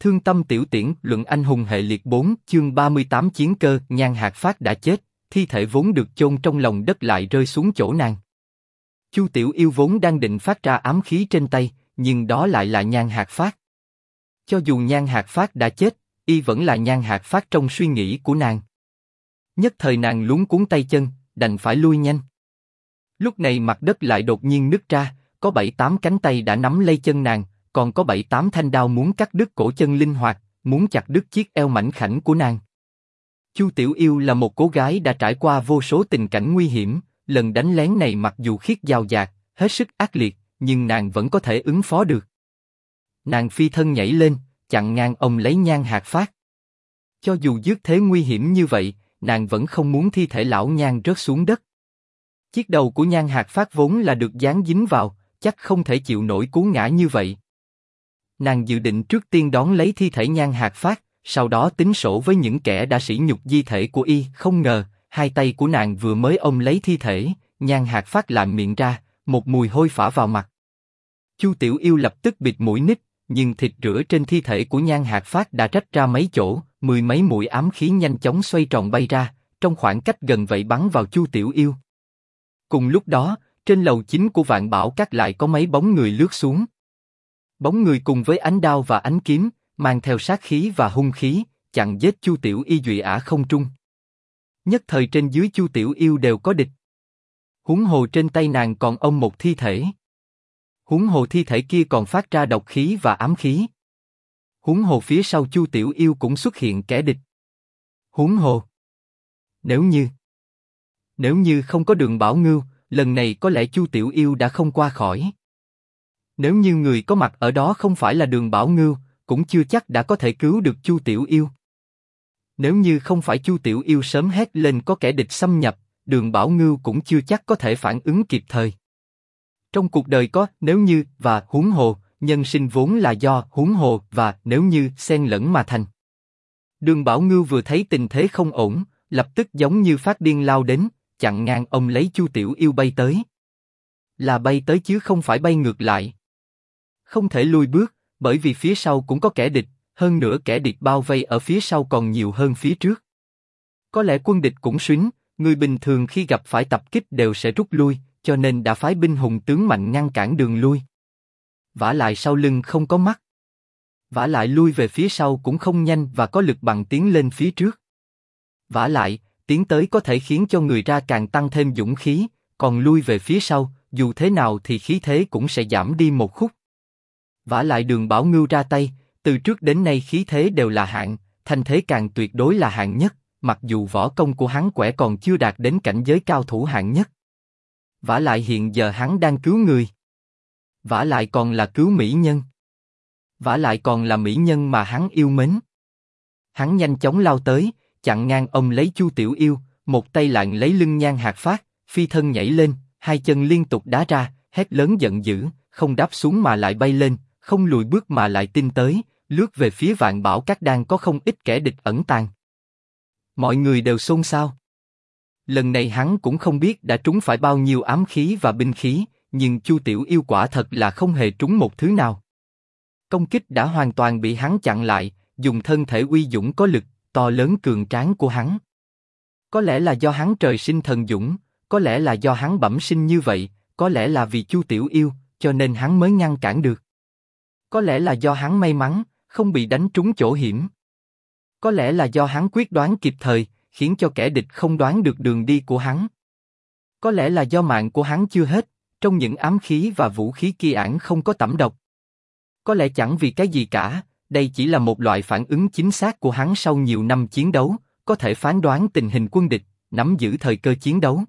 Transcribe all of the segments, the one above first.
Thương tâm tiểu tiễn, luận anh hùng hệ liệt 4, chương 38 chiến cơ, Nhan Hạc Phát đã chết, thi thể vốn được chôn trong lòng đất lại rơi xuống chỗ nàng. Chu Tiểu Yêu vốn đang định phát ra ám khí trên tay, nhưng đó lại là Nhan Hạc Phát. Cho dù Nhan Hạc Phát đã chết, y vẫn là Nhan Hạc Phát trong suy nghĩ của nàng. Nhất thời nàng luống cuống tay chân, đành phải lui nhanh. Lúc này mặt đất lại đột nhiên nứt ra, có 7-8 cánh tay đã nắm lấy chân nàng, còn có 7-8 thanh đao muốn cắt đứt cổ chân linh hoạt, muốn chặt đứt chiếc eo mảnh khảnh của nàng. Chu Tiểu Yêu là một cô gái đã trải qua vô số tình cảnh nguy hiểm, lần đánh lén này mặc dù khiết dao dạt, hết sức ác liệt, nhưng nàng vẫn có thể ứng phó được. Nàng phi thân nhảy lên, chặn ngang ôm lấy Nhan Hạc Phát. Cho dù dứt thế nguy hiểm như vậy, nàng vẫn không muốn thi thể lão Nhan rớt xuống đất. Chiếc đầu của Nhan Hạc Phát vốn là được dán dính vào, chắc không thể chịu nổi cú ngã như vậy. Nàng dự định trước tiên đón lấy thi thể Nhan Hạc Phát, sau đó tính sổ với những kẻ đã sỉ nhục di thể của y. Không ngờ, hai tay của nàng vừa mới ôm lấy thi thể, Nhan Hạc Phát lạm miệng ra, một mùi hôi phả vào mặt. Chu Tiểu Yêu lập tức bịt mũi nít, nhưng thịt rửa trên thi thể của Nhan Hạc Phát đã rách ra mấy chỗ, mười mấy mũi ám khí nhanh chóng xoay tròn bay ra, trong khoảng cách gần vậy bắn vào Chu Tiểu Yêu. Cùng lúc đó, trên lầu chính của Vạn Bảo Các lại có mấy bóng người lướt xuống. Bóng người cùng với ánh đao và ánh kiếm, mang theo sát khí và hung khí, chặn giết Chu Tiểu Y duy ả không trung. Nhất thời trên dưới Chu Tiểu Yêu đều có địch. Huống hồ trên tay nàng còn ôm một thi thể. Huống hồ thi thể kia còn phát ra độc khí và ám khí. Huống hồ phía sau Chu Tiểu Yêu cũng xuất hiện kẻ địch. Huống hồ, nếu như không có Đường Bảo Ngưu, lần này có lẽ Chu Tiểu Yêu đã không qua khỏi. Nếu như người có mặt ở đó không phải là Đường Bảo Ngưu, cũng chưa chắc đã có thể cứu được Chu Tiểu Yêu. Nếu như không phải Chu Tiểu Yêu sớm hét lên có kẻ địch xâm nhập, Đường Bảo Ngưu cũng chưa chắc có thể phản ứng kịp thời. Trong cuộc đời có nếu như và huống hồ, nhân sinh vốn là do huống hồ và nếu như xen lẫn mà thành. Đường Bảo Ngưu vừa thấy tình thế không ổn, lập tức giống như phát điên lao đến, chặn ngang ôm lấy Chu Tiểu Yêu bay tới. Là bay tới chứ không phải bay ngược lại. Không thể lùi bước, bởi vì phía sau cũng có kẻ địch, hơn nữa kẻ địch bao vây ở phía sau còn nhiều hơn phía trước. Có lẽ quân địch cũng xính, người bình thường khi gặp phải tập kích đều sẽ rút lui, cho nên đã phái binh hùng tướng mạnh ngăn cản đường lui. Vả lại sau lưng không có mắt. Vả lại lui về phía sau cũng không nhanh và có lực bằng tiến lên phía trước. Vả lại, tiến tới có thể khiến cho người ra càng tăng thêm dũng khí, còn lui về phía sau, dù thế nào thì khí thế cũng sẽ giảm đi một khúc. Vả lại Đường Bảo Ngưu ra tay, từ trước đến nay khí thế đều là hạng, thanh thế càng tuyệt đối là hạng nhất, mặc dù võ công của hắn quẻ còn chưa đạt đến cảnh giới cao thủ hạng nhất. Vả lại hiện giờ hắn đang cứu người. Vả lại còn là cứu mỹ nhân. Vả lại còn là mỹ nhân mà hắn yêu mến. Hắn nhanh chóng lao tới, chặn ngang ôm lấy Chu Tiểu Yêu, một tay lạng lấy lưng Nhan Hạc Phát, phi thân nhảy lên, hai chân liên tục đá ra, hét lớn giận dữ, không đáp xuống mà lại bay lên, không lùi bước mà lại tinh tới, lướt về phía Vạn Bảo Các đang có không ít kẻ địch ẩn tàng. Mọi người đều xôn xao. Lần này hắn cũng không biết đã trúng phải bao nhiêu ám khí và binh khí, nhưng Chu Tiểu Yêu quả thật là không hề trúng một thứ nào. Công kích đã hoàn toàn bị hắn chặn lại, dùng thân thể uy dũng có lực, to lớn cường tráng của hắn. Có lẽ là do hắn trời sinh thần dũng, có lẽ là do hắn bẩm sinh như vậy, có lẽ là vì Chu Tiểu Yêu, cho nên hắn mới ngăn cản được. Có lẽ là do hắn may mắn, không bị đánh trúng chỗ hiểm. Có lẽ là do hắn quyết đoán kịp thời, khiến cho kẻ địch không đoán được đường đi của hắn. Có lẽ là do mạng của hắn chưa hết, trong những ám khí và vũ khí kia ẵn không có tẩm độc. Có lẽ chẳng vì cái gì cả, đây chỉ là một loại phản ứng chính xác của hắn sau nhiều năm chiến đấu, có thể phán đoán tình hình quân địch, nắm giữ thời cơ chiến đấu.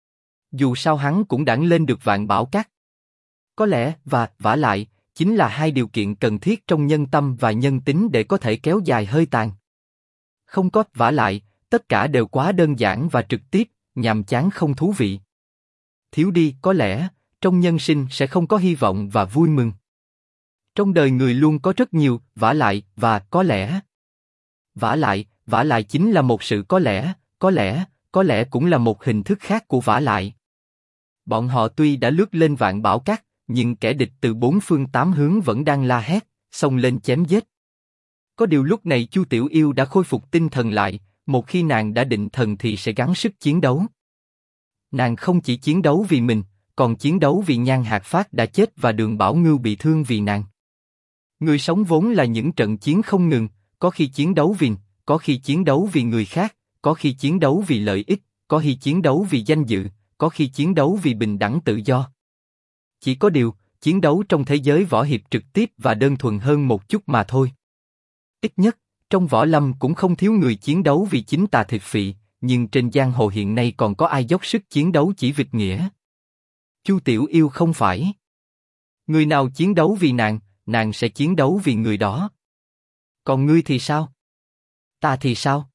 Dù sao hắn cũng đãng lên được Vạn Bảo Các. Có lẽ và vả lại, chính là hai điều kiện cần thiết trong nhân tâm và nhân tính để có thể kéo dài hơi tàn. Không có vả lại, tất cả đều quá đơn giản và trực tiếp, nhàm chán không thú vị. Thiếu đi có lẽ, trong nhân sinh sẽ không có hy vọng và vui mừng. Trong đời người luôn có rất nhiều vả lại và có lẽ. Vả lại chính là một sự có lẽ cũng là một hình thức khác của vả lại. Bọn họ tuy đã lướt lên Vạn Bảo Các, nhưng kẻ địch từ bốn phương tám hướng vẫn đang la hét, xông lên chém giết. Có điều lúc này Chu Tiểu Yêu đã khôi phục tinh thần lại, một khi nàng đã định thần thì sẽ gắng sức chiến đấu. Nàng không chỉ chiến đấu vì mình, còn chiến đấu vì Nhan Hạc Phát đã chết và Đường Bảo Ngưu bị thương vì nàng. Người sống vốn là những trận chiến không ngừng, có khi chiến đấu vì, có khi chiến đấu vì người khác, có khi chiến đấu vì lợi ích, có khi chiến đấu vì danh dự, có khi chiến đấu vì bình đẳng tự do. Chỉ có điều, chiến đấu trong thế giới võ hiệp trực tiếp và đơn thuần hơn một chút mà thôi. Ít nhất, trong võ lâm cũng không thiếu người chiến đấu vì chính tà thực phị, nhưng trên giang hồ hiện nay còn có ai dốc sức chiến đấu chỉ vì nghĩa. Chu Tiểu Yêu không phải. Người nào chiến đấu vì nàng sẽ chiến đấu vì người đó. Còn ngươi thì sao? Ta thì sao?